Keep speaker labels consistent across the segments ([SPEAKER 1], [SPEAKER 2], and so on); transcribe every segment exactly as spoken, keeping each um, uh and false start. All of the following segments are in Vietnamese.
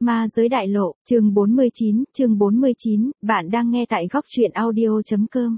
[SPEAKER 1] Ma giới đại lộ, chương bốn mươi chín, chương bốn mươi chín, bạn đang nghe tại góc truyện audio.com.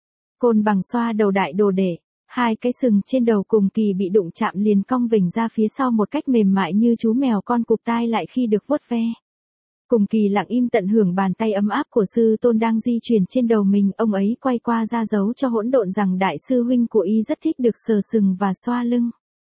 [SPEAKER 1] Côn Bằng xoa đầu đại đồ đệ, hai cái sừng trên đầu cùng kỳ bị đụng chạm liền cong vểnh ra phía sau một cách mềm mại như chú mèo con cụp tai lại khi được vuốt ve. Cùng kỳ lặng im tận hưởng bàn tay ấm áp của sư tôn đang di chuyển trên đầu mình, ông ấy quay qua ra dấu cho hỗn độn rằng đại sư huynh của y rất thích được sờ sừng và xoa lưng.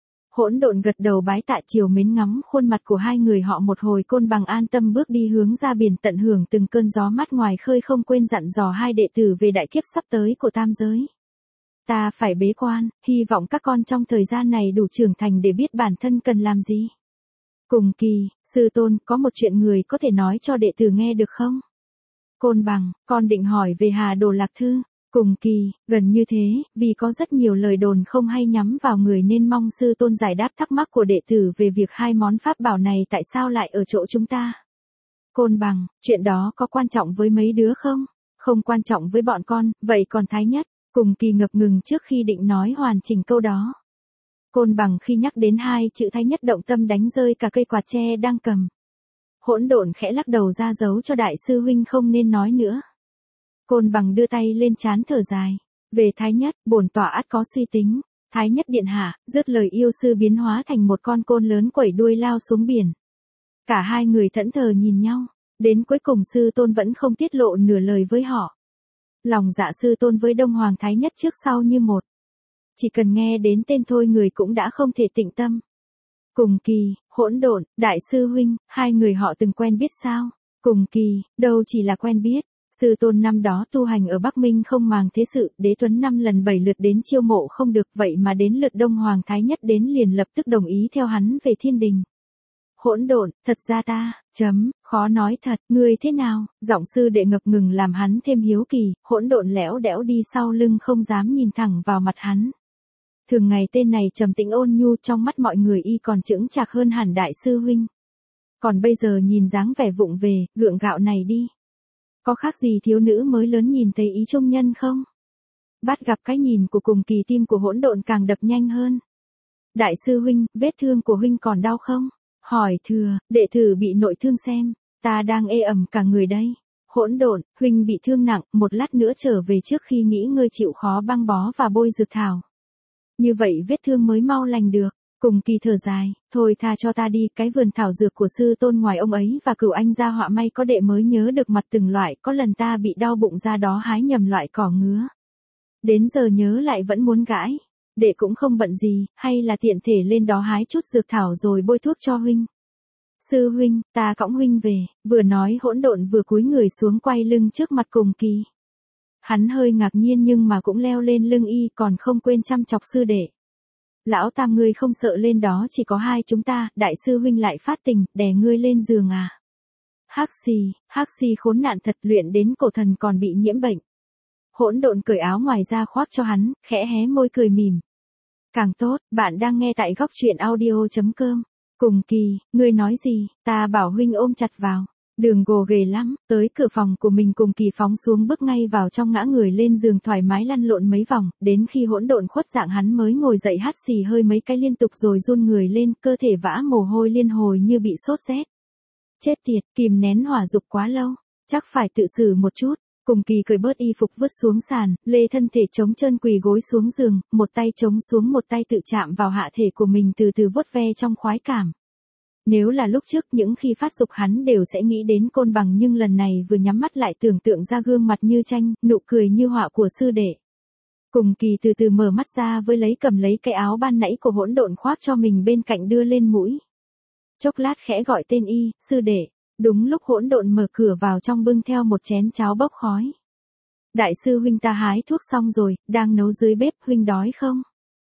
[SPEAKER 1] Hỗn độn gật đầu bái tạ chiều mến ngắm khuôn mặt của hai người họ một hồi. Côn Bằng an tâm bước đi hướng ra biển tận hưởng từng cơn gió mát ngoài khơi, không quên dặn dò hai đệ tử về đại kiếp sắp tới của tam giới. Ta phải bế quan, hy vọng các con trong thời gian này đủ trưởng thành để biết bản thân cần làm gì. Cùng kỳ, sư tôn, có một chuyện người có thể nói cho đệ tử nghe được không? Côn Bằng, con định hỏi về Hà Đồ Lạc Thư. Cùng kỳ, gần như thế, vì có rất nhiều lời đồn không hay nhắm vào người nên mong sư tôn giải đáp thắc mắc của đệ tử về việc hai món pháp bảo này tại sao lại ở chỗ chúng ta. Côn Bằng, chuyện đó có quan trọng với mấy đứa không? Không quan trọng với bọn con, vậy còn Thái Nhất? Cùng kỳ ngập ngừng trước khi định nói hoàn chỉnh câu đó. Côn Bằng khi nhắc đến hai chữ Thái Nhất động tâm đánh rơi cả cây quạt tre đang cầm. Hỗn độn khẽ lắc đầu ra dấu cho đại sư huynh không nên nói nữa. Côn Bằng đưa tay lên trán thở dài. Về Thái Nhất, bổn tọa ắt có suy tính. Thái Nhất điện hạ, dứt lời yêu sư biến hóa thành một con côn lớn quẩy đuôi lao xuống biển. Cả hai người thẫn thờ nhìn nhau. Đến cuối cùng sư tôn vẫn không tiết lộ nửa lời với họ. Lòng dạ sư tôn với Đông Hoàng Thái Nhất trước sau như một. Chỉ cần nghe đến tên thôi người cũng đã không thể tĩnh tâm. Cùng kỳ, hỗn độn, đại sư huynh, hai người họ từng quen biết sao? Cùng kỳ, đâu chỉ là quen biết. Sư tôn năm đó tu hành ở Bắc Minh không màng thế sự, Đế Tuấn năm lần bảy lượt đến chiêu mộ không được, vậy mà đến lượt Đông Hoàng Thái Nhất đến liền lập tức đồng ý theo hắn về thiên đình. Hỗn độn, thật ra ta, chấm, khó nói thật, ngươi thế nào? Giọng sư đệ ngập ngừng làm hắn thêm hiếu kỳ. Hỗn độn lẽo đẽo đi sau lưng không dám nhìn thẳng vào mặt hắn. Thường ngày tên này trầm tĩnh ôn nhu, trong mắt mọi người y còn chững chạc hơn hẳn đại sư huynh. Còn bây giờ nhìn dáng vẻ vụng về, gượng gạo này đi. Có khác gì thiếu nữ mới lớn nhìn thấy ý trung nhân không? Bắt gặp cái nhìn của cùng kỳ, tim của hỗn độn càng đập nhanh hơn. Đại sư huynh, vết thương của huynh còn đau không? Hỏi thừa, đệ tử bị nội thương xem, ta đang ê ẩm cả người đây. Hỗn độn, huynh bị thương nặng, một lát nữa trở về trước khi nghỉ ngơi chịu khó băng bó và bôi dược thảo. Như vậy vết thương mới mau lành được. Cùng kỳ thở dài, thôi tha cho ta đi, cái vườn thảo dược của sư tôn ngoài ông ấy và cửu anh gia họa may có đệ mới nhớ được mặt từng loại, có lần ta bị đau bụng ra đó hái nhầm loại cỏ ngứa. Đến giờ nhớ lại vẫn muốn gãi, đệ cũng không bận gì, hay là tiện thể lên đó hái chút dược thảo rồi bôi thuốc cho huynh. Sư huynh, ta cõng huynh về, vừa nói hỗn độn vừa cúi người xuống quay lưng trước mặt cùng kỳ. Hắn hơi ngạc nhiên nhưng mà cũng leo lên lưng y, còn không quên chăm chọc sư đệ. Lão tam, ngươi không sợ lên đó chỉ có hai chúng ta, đại sư huynh lại phát tình, đè ngươi lên giường à? Hắc xì, hắc xì khốn nạn thật, luyện đến cổ thần còn bị nhiễm bệnh. Hỗn độn cởi áo ngoài ra khoác cho hắn, khẽ hé môi cười mỉm. Càng tốt, bạn đang nghe tại góc truyện audio.com. Cùng kỳ, ngươi nói gì? Ta bảo huynh ôm chặt vào. Đường gồ ghề lắm, tới cửa phòng của mình cùng kỳ phóng xuống bước ngay vào trong, ngã người lên giường thoải mái lăn lộn mấy vòng, đến khi hỗn độn khuất dạng hắn mới ngồi dậy hắt xì hơi mấy cái liên tục rồi run người lên, cơ thể vã mồ hôi liên hồi như bị sốt rét. Chết tiệt, kìm nén hỏa dục quá lâu, chắc phải tự xử một chút. Cùng kỳ cởi bớt y phục vứt xuống sàn, lê thân thể trống trơn quỳ gối xuống giường, một tay chống xuống một tay tự chạm vào hạ thể của mình từ từ vuốt ve trong khoái cảm. Nếu là lúc trước những khi phát dục hắn đều sẽ nghĩ đến Côn Bằng, nhưng lần này vừa nhắm mắt lại tưởng tượng ra gương mặt như tranh, nụ cười như họa của sư đệ. Cùng kỳ từ từ mở mắt ra với lấy cầm lấy cái áo ban nãy của hỗn độn khoác cho mình bên cạnh đưa lên mũi. Chốc lát khẽ gọi tên y, sư đệ. Đúng lúc hỗn độn mở cửa vào trong bưng theo một chén cháo bốc khói. Đại sư huynh, ta hái thuốc xong rồi, đang nấu dưới bếp, huynh đói không?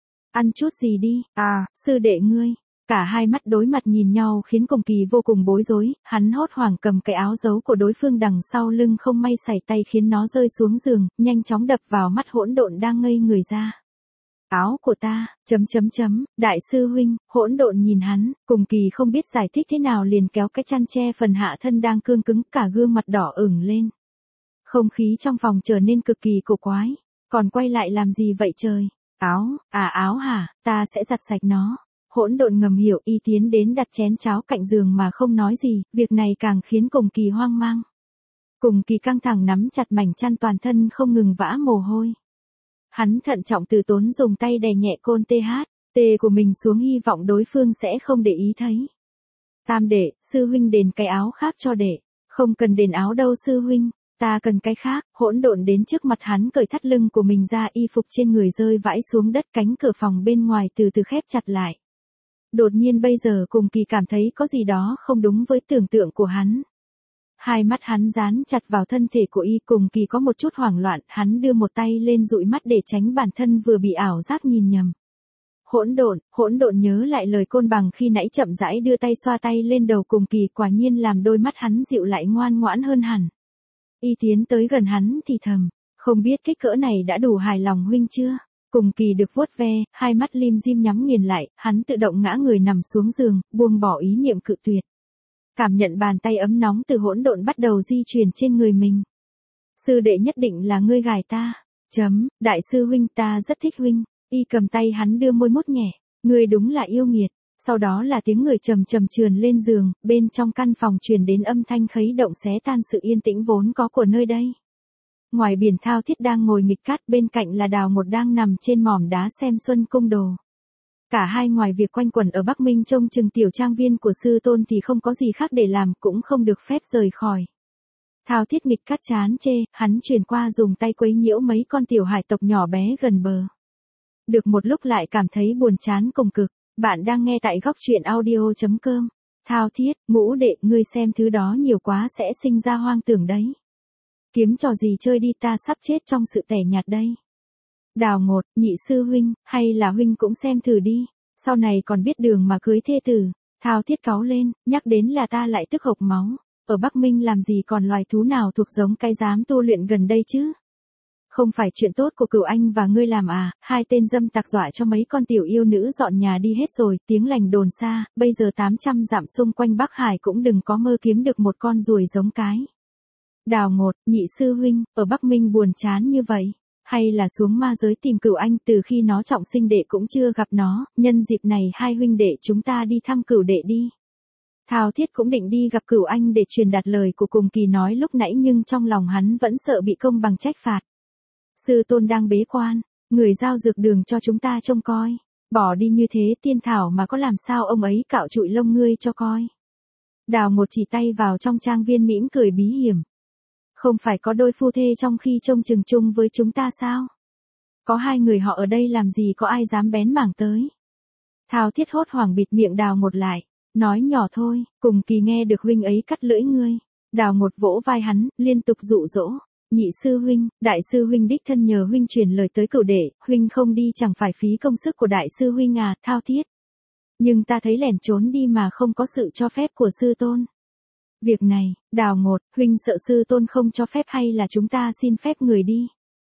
[SPEAKER 1] Ăn chút gì đi. À, sư đệ ngươi. Cả hai mắt đối mặt nhìn nhau khiến cùng kỳ vô cùng bối rối, hắn hốt hoảng cầm cái áo giấu của đối phương đằng sau lưng không may sảy tay khiến nó rơi xuống giường, nhanh chóng đập vào mắt hỗn độn đang ngây người ra. Áo của ta, chấm chấm chấm, đại sư huynh, hỗn độn nhìn hắn, cùng kỳ không biết giải thích thế nào liền kéo cái chăn che phần hạ thân đang cương cứng, cả gương mặt đỏ ửng lên. Không khí trong phòng trở nên cực kỳ cổ quái, còn quay lại làm gì vậy trời? Áo, à áo hả, ta sẽ giặt sạch nó. Hỗn độn ngầm hiểu, y tiến đến đặt chén cháo cạnh giường mà không nói gì, việc này càng khiến Cùng Kỳ hoang mang. Cùng Kỳ căng thẳng nắm chặt mảnh chăn, toàn thân không ngừng vã mồ hôi. Hắn thận trọng từ tốn dùng tay đè nhẹ côn tê hát, tê của mình xuống, hy vọng đối phương sẽ không để ý thấy. Tam đệ, sư huynh đền cái áo khác cho đệ. Không cần đền áo đâu sư huynh, ta cần cái khác. Hỗn độn đến trước mặt hắn cởi thắt lưng của mình ra, y phục trên người rơi vãi xuống đất, cánh cửa phòng bên ngoài từ từ khép chặt lại. Đột nhiên bây giờ Cùng Kỳ cảm thấy có gì đó không đúng với tưởng tượng của hắn. Hai mắt hắn dán chặt vào thân thể của y, Cùng Kỳ có một chút hoảng loạn, hắn đưa một tay lên dụi mắt để tránh bản thân vừa bị ảo giác nhìn nhầm. Hỗn độn, hỗn độn nhớ lại lời Côn Bằng khi nãy, chậm rãi đưa tay xoa tay lên đầu Cùng Kỳ, quả nhiên làm đôi mắt hắn dịu lại, ngoan ngoãn hơn hẳn. Y tiến tới gần hắn thì thầm, không biết kích cỡ này đã đủ hài lòng huynh chưa? Cùng Kỳ được vuốt ve, hai mắt lim dim nhắm nghiền lại, hắn tự động ngã người nằm xuống giường, buông bỏ ý niệm cự tuyệt. Cảm nhận bàn tay ấm nóng từ hỗn độn bắt đầu di chuyển trên người mình. Sư đệ nhất định là ngươi gài ta. Chấm, đại sư huynh ta rất thích huynh. Y cầm tay hắn đưa môi mút nhẹ, ngươi đúng là yêu nghiệt. Sau đó là tiếng người trầm trầm trườn lên giường, bên trong căn phòng truyền đến âm thanh khuấy động xé tan sự yên tĩnh vốn có của nơi đây. Ngoài biển Thao Thiết đang ngồi nghịch cát, bên cạnh là Đào Một đang nằm trên mỏm đá xem Xuân Cung Đồ. Cả hai ngoài việc quanh quẩn ở Bắc Minh trông chừng tiểu trang viên của sư tôn thì không có gì khác để làm, cũng không được phép rời khỏi. Thao Thiết nghịch cát chán chê, hắn chuyển qua dùng tay quấy nhiễu mấy con tiểu hải tộc nhỏ bé gần bờ. Được một lúc lại cảm thấy buồn chán cùng cực. Bạn đang nghe tại góc truyện audio chấm com. Thao Thiết, ngũ đệ, ngươi xem thứ đó nhiều quá sẽ sinh ra hoang tưởng đấy. Kiếm trò gì chơi đi, ta sắp chết trong sự tẻ nhạt đây. Đào Một, nhị sư huynh, hay là huynh cũng xem thử đi, sau này còn biết đường mà cưới thê tử. Thao Thiết cáu lên, nhắc đến là ta lại tức hộc máu. Ở Bắc Minh làm gì còn loài thú nào thuộc giống cái dám tu luyện gần đây chứ? Không phải chuyện tốt của Cửu Anh và ngươi làm à? Hai tên dâm tặc dọa cho mấy con tiểu yêu nữ dọn nhà đi hết rồi, tiếng lành đồn xa, bây giờ tám trăm dặm xung quanh Bắc Hải cũng đừng có mơ kiếm được một con ruồi giống cái. Đào Một, nhị sư huynh, ở Bắc Minh buồn chán như vậy, hay là xuống ma giới tìm Cửu Anh, từ khi nó trọng sinh đệ cũng chưa gặp nó, nhân dịp này hai huynh đệ chúng ta đi thăm Cửu đệ đi. Thao Thiết cũng định đi gặp Cửu Anh để truyền đạt lời của Cùng Kỳ nói lúc nãy, nhưng trong lòng hắn vẫn sợ bị Công Bằng trách phạt. Sư tôn đang bế quan, người giao dược đường cho chúng ta trông coi. Bỏ đi như thế tiên thảo mà có làm sao ông ấy cạo trụi lông ngươi cho coi. Đào Một chỉ tay vào trong trang viên mỉm cười bí hiểm. Không phải có đôi phu thê trong khi trông chừng chung với chúng ta sao? Có hai người họ ở đây làm gì có ai dám bén mảng tới. Thao Thiết hốt hoảng bịt miệng Đào Một lại, nói nhỏ thôi, Cùng Kỳ nghe được huynh ấy cắt lưỡi ngươi. Đào Một vỗ vai hắn, liên tục dụ dỗ. Nhị sư huynh, đại sư huynh đích thân nhờ huynh truyền lời tới Cửu đệ, huynh không đi chẳng phải phí công sức của đại sư huynh à? Thao Thiết. Nhưng ta thấy lẻn trốn đi mà không có sự cho phép của sư tôn. Việc này, Đào Một, huynh sợ sư tôn không cho phép hay là chúng ta xin phép người đi?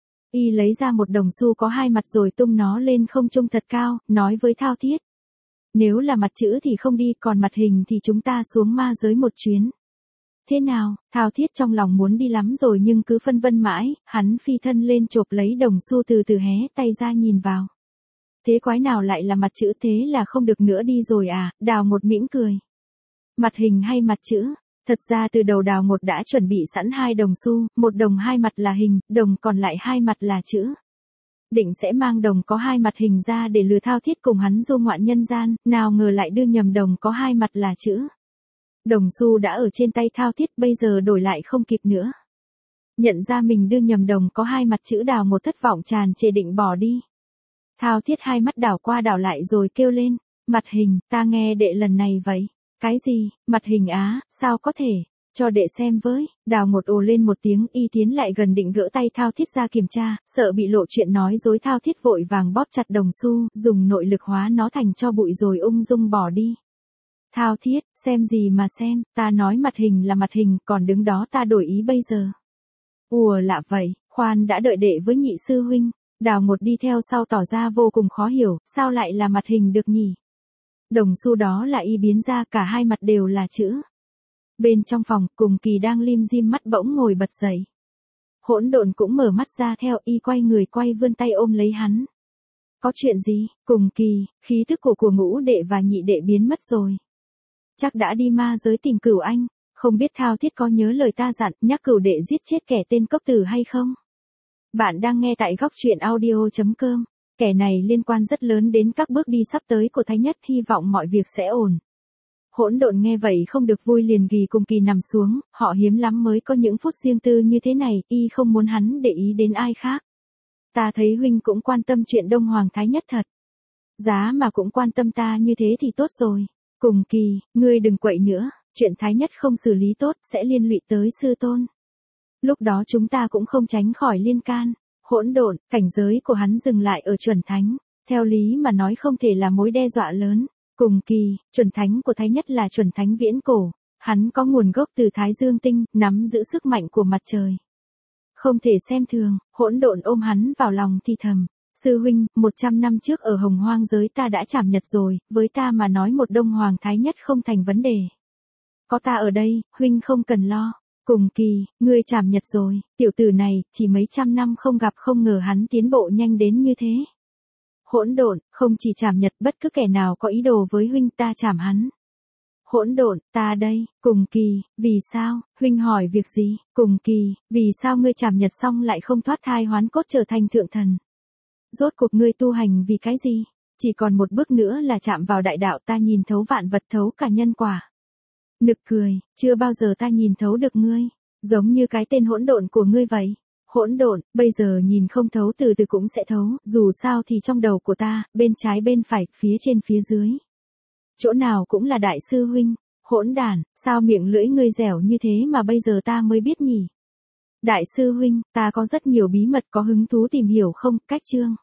[SPEAKER 1] Y lấy ra một đồng xu có hai mặt rồi tung nó lên không trung thật cao, nói với Thao Thiết. Nếu là mặt chữ thì không đi, còn mặt hình thì chúng ta xuống ma giới một chuyến. Thế nào? Thao Thiết trong lòng muốn đi lắm rồi nhưng cứ phân vân mãi, hắn phi thân lên chộp lấy đồng xu, từ từ hé tay ra nhìn vào. Thế quái nào lại là mặt chữ, thế là không được nữa đi rồi à? Đào Một mỉm cười. Mặt hình hay mặt chữ? Thật ra từ đầu Đào Một đã chuẩn bị sẵn hai đồng xu, một đồng hai mặt là hình, đồng còn lại hai mặt là chữ. Định sẽ mang đồng có hai mặt hình ra để lừa Thao Thiết cùng hắn du ngoạn nhân gian, nào ngờ lại đưa nhầm đồng có hai mặt là chữ. Đồng xu đã ở trên tay Thao Thiết, bây giờ đổi lại không kịp nữa. Nhận ra mình đưa nhầm đồng có hai mặt chữ, Đào Một thất vọng tràn trề định bỏ đi. Thao Thiết hai mắt đảo qua đảo lại rồi kêu lên, mặt hình, ta nghe đệ lần này vậy. Cái gì, mặt hình á, sao có thể, cho đệ xem với. Đào Một ồ lên một tiếng, y tiến lại gần định gỡ tay Thao Thiết ra kiểm tra, sợ bị lộ chuyện nói dối. Thao Thiết vội vàng bóp chặt đồng xu, dùng nội lực hóa nó thành tro bụi rồi ung dung bỏ đi. Thao Thiết, xem gì mà xem, ta nói mặt hình là mặt hình, còn đứng đó ta đổi ý bây giờ. Ùa lạ vậy, khoan đã, đợi đệ với nhị sư huynh. Đào Một đi theo sau tỏ ra vô cùng khó hiểu, sao lại là mặt hình được nhỉ? Đồng xu đó là y biến ra, cả hai mặt đều là chữ. Bên trong phòng, Cùng Kỳ đang lim dim mắt bỗng ngồi bật dậy. Hỗn độn cũng mở mắt ra theo, y quay người quay vươn tay ôm lấy hắn. Có chuyện gì? Cùng kỳ, khí thức của của ngũ đệ và nhị đệ biến mất rồi. Chắc đã đi ma giới tìm Cửu Anh, không biết Thao Thiết có nhớ lời ta dặn nhắc Cửu đệ giết chết kẻ tên Cốc Tử hay không? Bạn đang nghe tại góc truyện audio chấm com. Kẻ này liên quan rất lớn đến các bước đi sắp tới của Thái Nhất, hy vọng mọi việc sẽ ổn. Hỗn Độn nghe vậy không được vui, liền ghi cùng kỳ nằm xuống, họ hiếm lắm mới có những phút riêng tư như thế này, y không muốn hắn để ý đến ai khác. Ta thấy huynh cũng quan tâm chuyện Đông Hoàng Thái Nhất thật. Giá mà cũng quan tâm ta như thế thì tốt rồi. Cùng kỳ, ngươi đừng quậy nữa, chuyện Thái Nhất không xử lý tốt sẽ liên lụy tới sư tôn. Lúc đó chúng ta cũng không tránh khỏi liên can. Hỗn Độn, cảnh giới của hắn dừng lại ở chuẩn thánh, theo lý mà nói không thể là mối đe dọa lớn. Cùng kỳ, chuẩn thánh của Thái Nhất là chuẩn thánh viễn cổ, hắn có nguồn gốc từ Thái Dương tinh, nắm giữ sức mạnh của mặt trời. Không thể xem thường. Hỗn Độn ôm hắn vào lòng thì thầm, sư huynh, một trăm năm trước ở Hồng Hoang giới ta đã chảm nhật rồi, với ta mà nói một Đông Hoàng Thái Nhất không thành vấn đề. Có ta ở đây, huynh không cần lo. Cùng kỳ, ngươi chảm nhật rồi, tiểu tử này, chỉ mấy trăm năm không gặp không ngờ hắn tiến bộ nhanh đến như thế. Hỗn Độn, không chỉ chảm nhật, bất cứ kẻ nào có ý đồ với huynh ta chảm hắn. Hỗn Độn, ta đây. Cùng kỳ, vì sao? Huynh hỏi việc gì? Cùng kỳ, vì sao ngươi chảm nhật xong lại không thoát thai hoán cốt trở thành thượng thần? Rốt cuộc ngươi tu hành vì cái gì? Chỉ còn một bước nữa là chạm vào đại đạo, ta nhìn thấu vạn vật, thấu cả nhân quả. Nực cười, chưa bao giờ ta nhìn thấu được ngươi, giống như cái tên Hỗn Độn của ngươi vậy. Hỗn Độn, bây giờ nhìn không thấu từ từ cũng sẽ thấu, dù sao thì trong đầu của ta, bên trái bên phải, phía trên phía dưới. Chỗ nào cũng là đại sư huynh. Hỗn đàn, sao miệng lưỡi ngươi dẻo như thế mà bây giờ ta mới biết nhỉ? Đại sư huynh, ta có rất nhiều bí mật, có hứng thú tìm hiểu không? Cách chương.